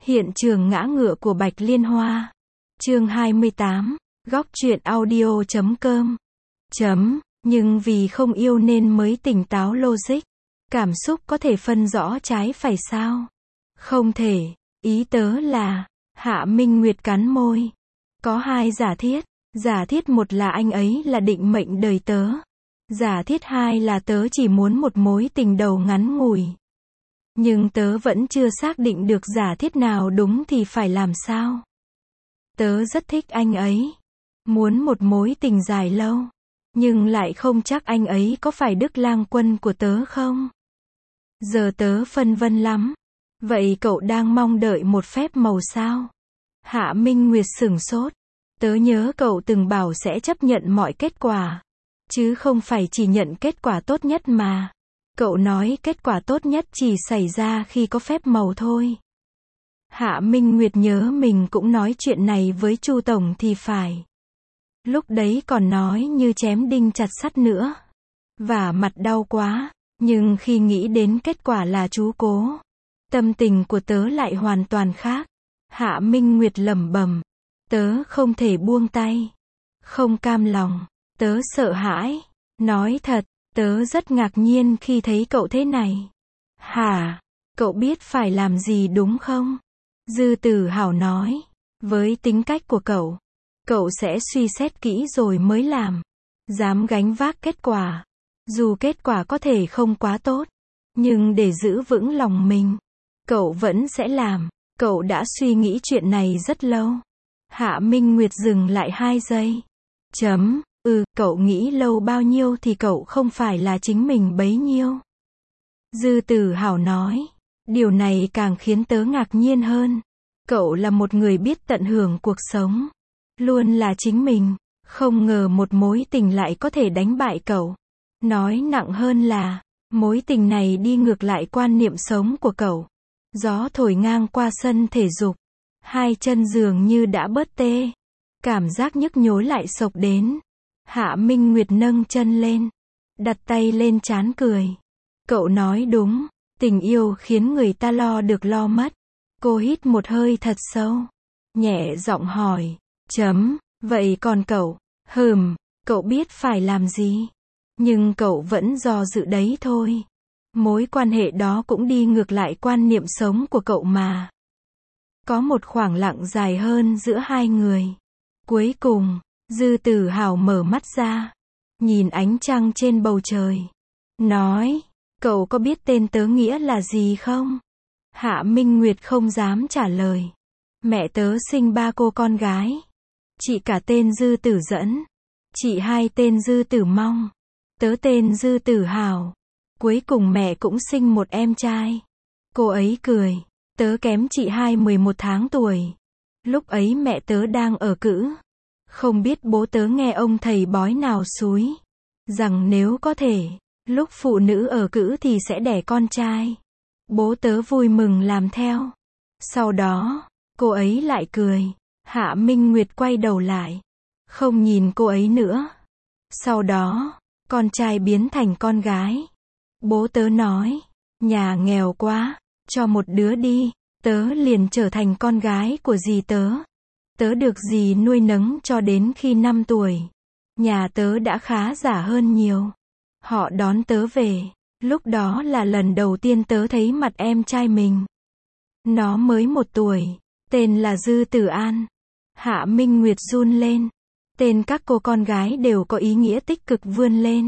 Hiện trường ngã ngựa của Bạch Liên Hoa. Chương 28. Góc truyện audio.com. Nhưng vì không yêu nên mới tỉnh táo logic. Cảm xúc có thể phân rõ trái phải sao? Không thể. Ý tớ là, Hạ Minh Nguyệt cắn môi. Có hai giả thiết. Giả thiết một là anh ấy là định mệnh đời tớ. Giả thiết hai là tớ chỉ muốn một mối tình đầu ngắn ngủi. Nhưng tớ vẫn chưa xác định được giả thiết nào đúng thì phải làm sao. Tớ rất thích anh ấy. Muốn một mối tình dài lâu. Nhưng lại không chắc anh ấy có phải Đức Lang Quân của tớ không? Giờ tớ phân vân lắm. Vậy cậu đang mong đợi một phép màu sao? Hạ Minh Nguyệt sửng sốt. Tớ nhớ cậu từng bảo sẽ chấp nhận mọi kết quả. Chứ không phải chỉ nhận kết quả tốt nhất mà. Cậu nói kết quả tốt nhất chỉ xảy ra khi có phép màu thôi. Hạ Minh Nguyệt nhớ mình cũng nói chuyện này với Chu Tổng thì phải. Lúc đấy còn nói như chém đinh chặt sắt nữa. Và mặt đau quá. Nhưng khi nghĩ đến kết quả là chú cố. Tâm tình của tớ lại hoàn toàn khác. Hạ Minh Nguyệt lẩm bẩm. Tớ không thể buông tay. Không cam lòng. Tớ sợ hãi. Nói thật, tớ rất ngạc nhiên khi thấy cậu thế này. Hả? Cậu biết phải làm gì đúng không? Dư Tử Hào nói. Với tính cách của cậu, cậu sẽ suy xét kỹ rồi mới làm. Dám gánh vác kết quả. Dù kết quả có thể không quá tốt. Nhưng để giữ vững lòng mình, cậu vẫn sẽ làm. Cậu đã suy nghĩ chuyện này rất lâu. Hạ Minh Nguyệt dừng lại 2 giây. Cậu nghĩ lâu bao nhiêu thì cậu không phải là chính mình bấy nhiêu. Dư Tử Hào nói. Điều này càng khiến tớ ngạc nhiên hơn. Cậu là một người biết tận hưởng cuộc sống. Luôn là chính mình. Không ngờ một mối tình lại có thể đánh bại cậu. Nói nặng hơn là, mối tình này đi ngược lại quan niệm sống của cậu. Gió thổi ngang qua sân thể dục. 2 chân dường như đã bớt tê. Cảm giác nhức nhối lại xộc đến. Hạ Minh Nguyệt nâng chân lên. Đặt tay lên trán cười. Cậu nói đúng. Tình yêu khiến người ta lo được lo mất. Cô hít một hơi thật sâu. Nhẹ giọng hỏi. Vậy còn cậu? Cậu biết phải làm gì? Nhưng cậu vẫn do dự đấy thôi. Mối quan hệ đó cũng đi ngược lại quan niệm sống của cậu mà. Có một khoảng lặng dài hơn giữa hai người. Cuối cùng, Dư Tử Hào mở mắt ra. Nhìn ánh trăng trên bầu trời. Nói, cậu có biết tên tớ nghĩa là gì không? Hạ Minh Nguyệt không dám trả lời. Mẹ tớ sinh 3 cô con gái. Chị cả tên Dư Tử Dẫn. Chị hai tên Dư Tử Mong. Tớ tên Dư Tử Hào. Cuối cùng mẹ cũng sinh một em trai. Cô ấy cười. Tớ kém chị hai 11 tháng tuổi. Lúc ấy mẹ tớ đang ở cữ. Không biết bố tớ nghe ông thầy bói nào xúi rằng nếu có thể, lúc phụ nữ ở cữ thì sẽ đẻ con trai. Bố tớ vui mừng làm theo. Sau đó, cô ấy lại cười. Hạ Minh Nguyệt quay đầu lại. Không nhìn cô ấy nữa. Sau đó, con trai biến thành con gái. Bố tớ nói, nhà nghèo quá, cho một đứa đi. Tớ liền trở thành con gái của dì tớ. Tớ được dì nuôi nấng cho đến khi 5 tuổi. Nhà tớ đã khá giả hơn nhiều. Họ đón tớ về. Lúc đó là lần đầu tiên tớ thấy mặt em trai mình. Nó mới 1 tuổi. Tên là Dư Tử An. Hạ Minh Nguyệt run lên. Tên các cô con gái đều có ý nghĩa tích cực vươn lên.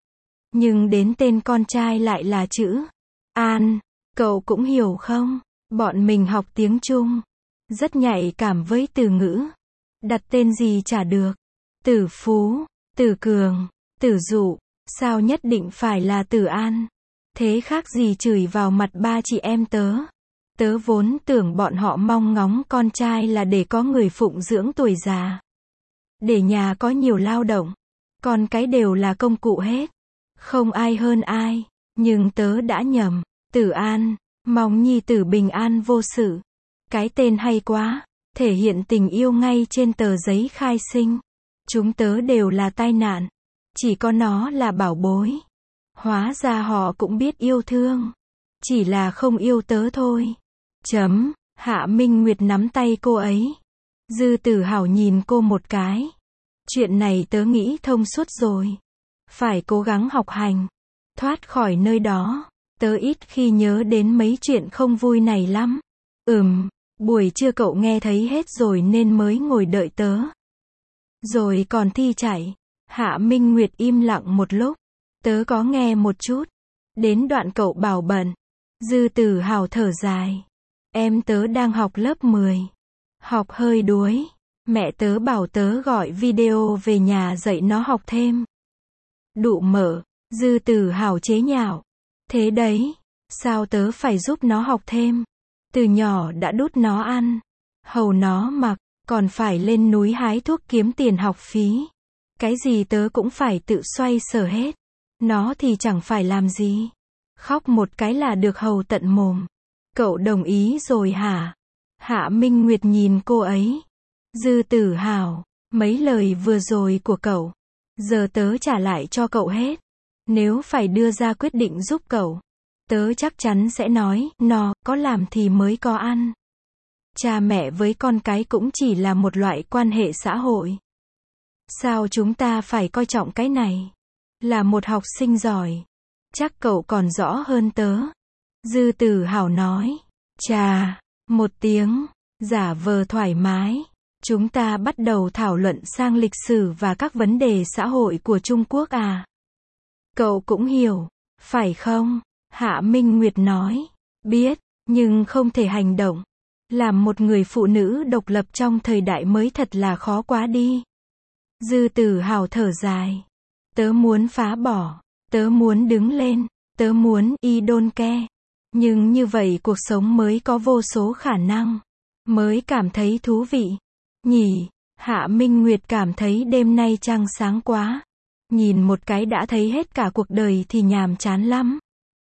Nhưng đến tên con trai lại là chữ An. Cậu cũng hiểu không? Bọn mình học tiếng Trung. Rất nhạy cảm với từ ngữ. Đặt tên gì chả được. Tử Phú, Tử Cường, Tử Dụ. Sao nhất định phải là Tử An? Thế khác gì chửi vào mặt 3 chị em tớ. Tớ vốn tưởng bọn họ mong ngóng con trai là để có người phụng dưỡng tuổi già. Để nhà có nhiều lao động. Con cái đều là công cụ hết. Không ai hơn ai. Nhưng tớ đã nhầm. Tử An, mong nhi tử bình an vô sự. Cái tên hay quá. Thể hiện tình yêu ngay trên tờ giấy khai sinh. Chúng tớ đều là tai nạn. Chỉ có nó là bảo bối. Hóa ra họ cũng biết yêu thương. Chỉ là không yêu tớ thôi. Hạ Minh Nguyệt nắm tay cô ấy. Dư Tử Hào nhìn cô một cái. Chuyện này tớ nghĩ thông suốt rồi. Phải cố gắng học hành. Thoát khỏi nơi đó. Tớ ít khi nhớ đến mấy chuyện không vui này lắm. Buổi trưa cậu nghe thấy hết rồi nên mới ngồi đợi tớ. Rồi còn thi chạy. Hạ Minh Nguyệt im lặng một lúc. Tớ có nghe một chút. Đến đoạn cậu bảo bận. Dư Tử Hào thở dài. Em tớ đang học lớp 10. Học hơi đuối. Mẹ tớ bảo tớ gọi video về nhà dạy nó học thêm. Đụ mở. Dư Tử Hào chế nhạo. Thế đấy. Sao tớ phải giúp nó học thêm? Từ nhỏ đã đút nó ăn. Hầu nó mặc. Còn phải lên núi hái thuốc kiếm tiền học phí. Cái gì tớ cũng phải tự xoay sở hết. Nó thì chẳng phải làm gì. Khóc một cái là được hầu tận mồm. Cậu đồng ý rồi hả? Hạ Minh Nguyệt nhìn cô ấy. Dư Tử Hào, mấy lời vừa rồi của cậu. Giờ tớ trả lại cho cậu hết. Nếu phải đưa ra quyết định giúp cậu. Tớ chắc chắn sẽ nói, nó, có làm thì mới có ăn. Cha mẹ với con cái cũng chỉ là một loại quan hệ xã hội. Sao chúng ta phải coi trọng cái này? Là một học sinh giỏi. Chắc cậu còn rõ hơn tớ. Dư Tử Hào nói. Chà, một tiếng, giả vờ thoải mái. Chúng ta bắt đầu thảo luận sang lịch sử và các vấn đề xã hội của Trung Quốc à? Cậu cũng hiểu, phải không? Hạ Minh Nguyệt nói. Biết, nhưng không thể hành động. Làm một người phụ nữ độc lập trong thời đại mới thật là khó quá đi. Dư Tử Hào thở dài. Tớ muốn phá bỏ. Tớ muốn đứng lên. Tớ muốn y đôn ke. Nhưng như vậy cuộc sống mới có vô số khả năng. Mới cảm thấy thú vị. Nhỉ? Hạ Minh Nguyệt cảm thấy đêm nay trăng sáng quá. Nhìn một cái đã thấy hết cả cuộc đời thì nhàm chán lắm.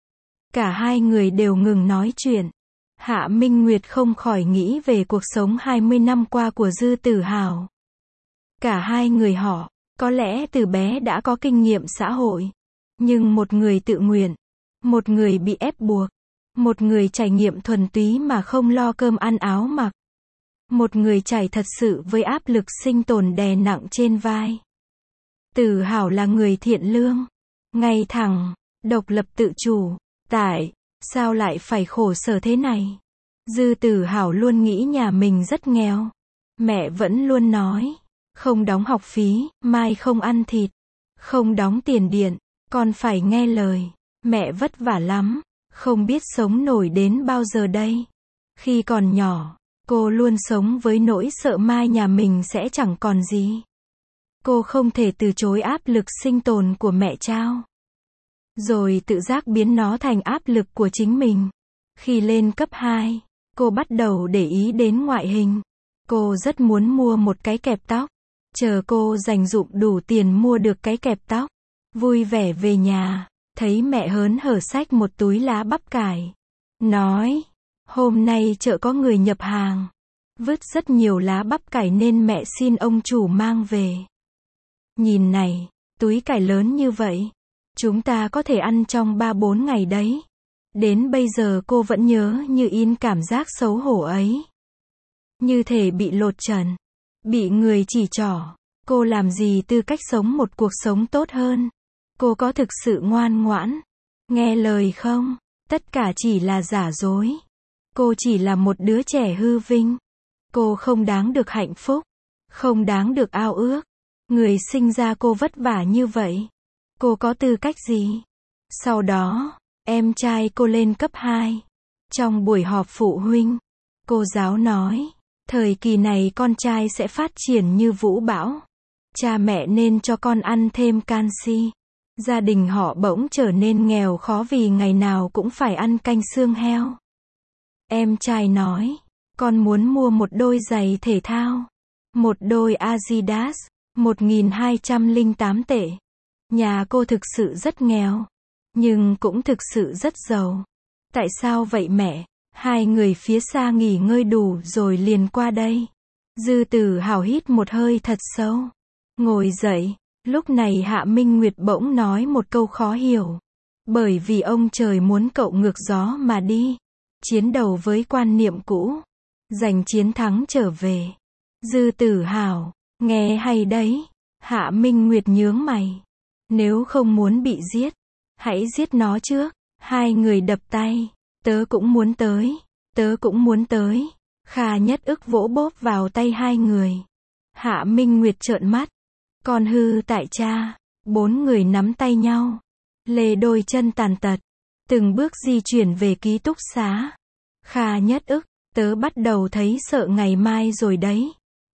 Cả hai người đều ngừng nói chuyện. Hạ Minh Nguyệt không khỏi nghĩ về cuộc sống 20 năm qua của Dư Tử Hào. Cả hai người họ, có lẽ từ bé đã có kinh nghiệm xã hội. Nhưng một người tự nguyện. Một người bị ép buộc. Một người trải nghiệm thuần túy mà không lo cơm ăn áo mặc. Một người trải thật sự với áp lực sinh tồn đè nặng trên vai. Tử Hào là người thiện lương, ngay thẳng, độc lập tự chủ. Tại sao lại phải khổ sở thế này? Dư Tử Hào luôn nghĩ nhà mình rất nghèo. Mẹ vẫn luôn nói, không đóng học phí, mai không ăn thịt, không đóng tiền điện, con phải nghe lời. Mẹ vất vả lắm, không biết sống nổi đến bao giờ đây. Khi còn nhỏ, cô luôn sống với nỗi sợ mai nhà mình sẽ chẳng còn gì. Cô không thể từ chối áp lực sinh tồn của mẹ trao. Rồi tự giác biến nó thành áp lực của chính mình. Khi lên cấp 2, cô bắt đầu để ý đến ngoại hình. Cô rất muốn mua một cái kẹp tóc. Chờ cô dành dụm đủ tiền mua được cái kẹp tóc. Vui vẻ về nhà, thấy mẹ hớn hở xách một túi lá bắp cải. Nói, hôm nay chợ có người nhập hàng. Vứt rất nhiều lá bắp cải nên mẹ xin ông chủ mang về. Nhìn này, túi cải lớn như vậy. Chúng ta có thể ăn trong 3-4 ngày đấy. Đến bây giờ cô vẫn nhớ như in cảm giác xấu hổ ấy. Như thể bị lột trần. Bị người chỉ trỏ. Cô làm gì tư cách sống một cuộc sống tốt hơn? Cô có thực sự ngoan ngoãn? Nghe lời không? Tất cả chỉ là giả dối. Cô chỉ là một đứa trẻ hư vinh. Cô không đáng được hạnh phúc. Không đáng được ao ước. Người sinh ra cô vất vả như vậy. Cô có tư cách gì? Sau đó, em trai cô lên cấp 2. Trong buổi họp phụ huynh, cô giáo nói, thời kỳ này con trai sẽ phát triển như vũ bão. Cha mẹ nên cho con ăn thêm canxi. Gia đình họ bỗng trở nên nghèo khó vì ngày nào cũng phải ăn canh xương heo. Em trai nói, con muốn mua một đôi giày thể thao. Một đôi Adidas, 1.208 tệ. Nhà cô thực sự rất nghèo, nhưng cũng thực sự rất giàu. Tại sao vậy mẹ? Hai người phía xa nghỉ ngơi đủ rồi liền qua đây. Dư Tử Hào hít một hơi thật sâu. Ngồi dậy, lúc này Hạ Minh Nguyệt bỗng nói một câu khó hiểu. Bởi vì ông trời muốn cậu ngược gió mà đi. Chiến đầu với quan niệm cũ. giành chiến thắng trở về. Dư Tử Hào, nghe hay đấy. Hạ Minh Nguyệt nhướng mày. Nếu không muốn bị giết, hãy giết nó trước. Hai người đập tay. Tớ cũng muốn tới. Tớ cũng muốn tới. Kha Nhất Ức vỗ bóp vào tay hai người. Hạ Minh Nguyệt trợn mắt. Còn hư tại cha. Bốn người nắm tay nhau. Lê đôi chân tàn tật. Từng bước di chuyển về ký túc xá. Kha Nhất Ức, tớ bắt đầu thấy sợ ngày mai rồi đấy.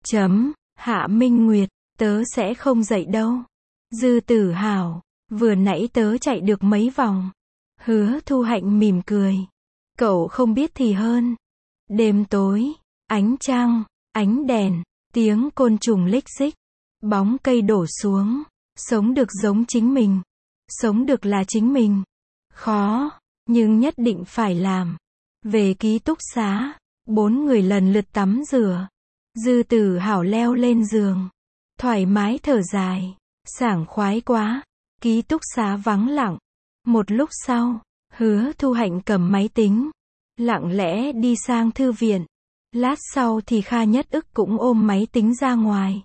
Hạ Minh Nguyệt, tớ sẽ không dậy đâu. Dư Tử Hào, vừa nãy tớ chạy được mấy vòng. Hứa Thu Hạnh mỉm cười. Cậu không biết thì hơn. Đêm tối, ánh trăng, ánh đèn, tiếng côn trùng lích xích, bóng cây đổ xuống. Sống được giống chính mình. Sống được là chính mình. Khó, nhưng nhất định phải làm. Về ký túc xá, bốn người lần lượt tắm rửa. Dư Tử Hào leo lên giường. Thoải mái thở dài. Sảng khoái quá. Ký túc xá vắng lặng. Một lúc sau, Hứa Thu Hạnh cầm máy tính. Lặng lẽ đi sang thư viện. Lát sau thì Kha Nhất Ức cũng ôm máy tính ra ngoài.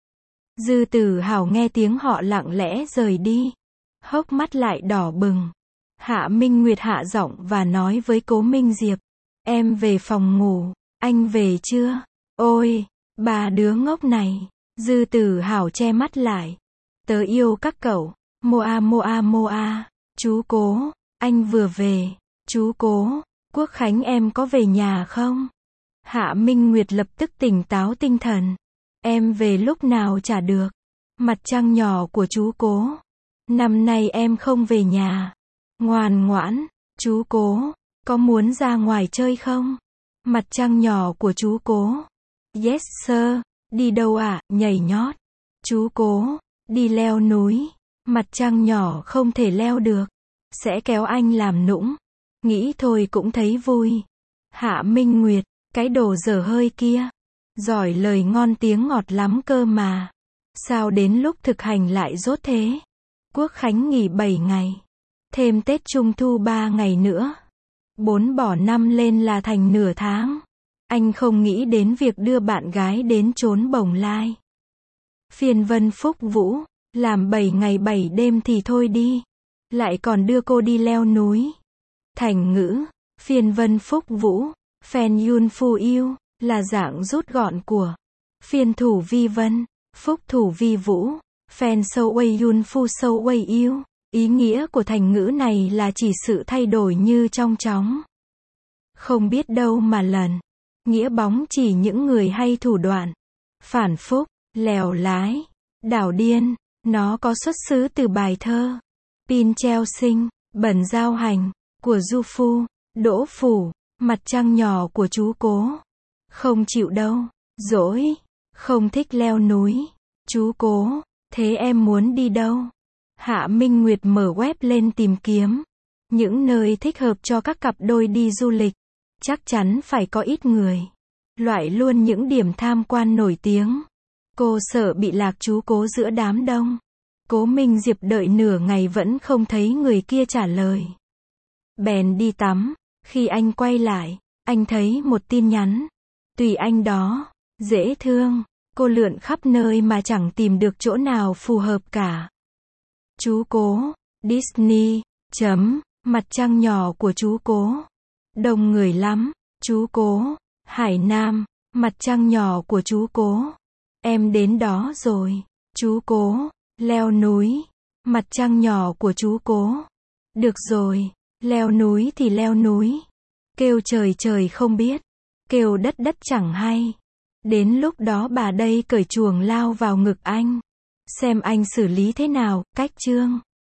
Dư Tử Hào nghe tiếng họ lặng lẽ rời đi. Hốc mắt lại đỏ bừng. Hạ Minh Nguyệt hạ giọng và nói với Cố Minh Diệp. Em về phòng ngủ. Anh về chưa? Ôi, bà đứa ngốc này. Dư Tử Hào che mắt lại. Tớ yêu các cậu. Moa moa moa. Chú Cố, anh vừa về. Chú Cố, Quốc Khánh em có về nhà không? Hạ Minh Nguyệt lập tức tỉnh táo tinh thần. Em về lúc nào chả được. Mặt trăng nhỏ của chú Cố. Năm nay em không về nhà. Ngoan ngoãn. Chú Cố, có muốn ra ngoài chơi không? Mặt trăng nhỏ của chú Cố. Yes sir. Đi đâu ạ? Nhảy nhót. Chú Cố, đi leo núi. Mặt trăng nhỏ không thể leo được. Sẽ kéo anh làm nũng. Nghĩ thôi cũng thấy vui. Hạ Minh Nguyệt, cái đồ dở hơi kia. Giỏi lời ngon tiếng ngọt lắm cơ mà. Sao đến lúc thực hành lại dốt thế? Quốc Khánh nghỉ 7 ngày. Thêm Tết Trung Thu 3 ngày nữa. 4 bỏ 5 lên là thành nửa tháng. Anh không nghĩ đến việc đưa bạn gái đến chốn Bồng Lai. Phiên Vân Phúc Vũ, làm 7 ngày 7 đêm thì thôi đi. Lại còn đưa cô đi leo núi. Thành ngữ, Phiên Vân Phúc Vũ, Phen Yun Phu Yêu, là dạng rút gọn của Phiên Thủ Vi Vân, Phúc Thủ Vi Vũ, Phen Sâu Uây Yun Phu Sâu Uây Yêu. Ý nghĩa của thành ngữ này là chỉ sự thay đổi như trong chóng. Không biết đâu mà lần. Nghĩa bóng chỉ những người hay thủ đoạn. Phản phúc, lèo lái, đảo điên. Nó có xuất xứ từ bài thơ Pin Treo Sinh, Bẩn Giao Hành, của Du Phu, Đỗ Phủ. Mặt trăng nhỏ của chú Cố. Không chịu đâu. Dỗi. Không thích leo núi. Chú Cố, thế em muốn đi đâu? Hạ Minh Nguyệt mở web lên tìm kiếm. Những nơi thích hợp cho các cặp đôi đi du lịch. Chắc chắn phải có ít người. Loại luôn những điểm tham quan nổi tiếng. Cô sợ bị lạc chú Cố giữa đám đông. Cố Minh Diệp đợi nửa ngày vẫn không thấy người kia trả lời. Bèn đi tắm. Khi anh quay lại, anh thấy một tin nhắn. Tùy anh đó. Dễ thương. Cô lượn khắp nơi mà chẳng tìm được chỗ nào phù hợp cả. Chú Cố. Disney. Mặt trăng nhỏ của chú Cố. Đông người lắm. Chú Cố. Hải Nam. Mặt trăng nhỏ của chú Cố. Em đến đó rồi. Chú Cố. Leo núi. Mặt trăng nhỏ của chú Cố. Được rồi. Leo núi thì leo núi. Kêu trời trời không biết. Kêu đất đất chẳng hay. Đến lúc đó bà đây cởi chuồng lao vào ngực anh. Xem anh xử lý thế nào. Cách chương.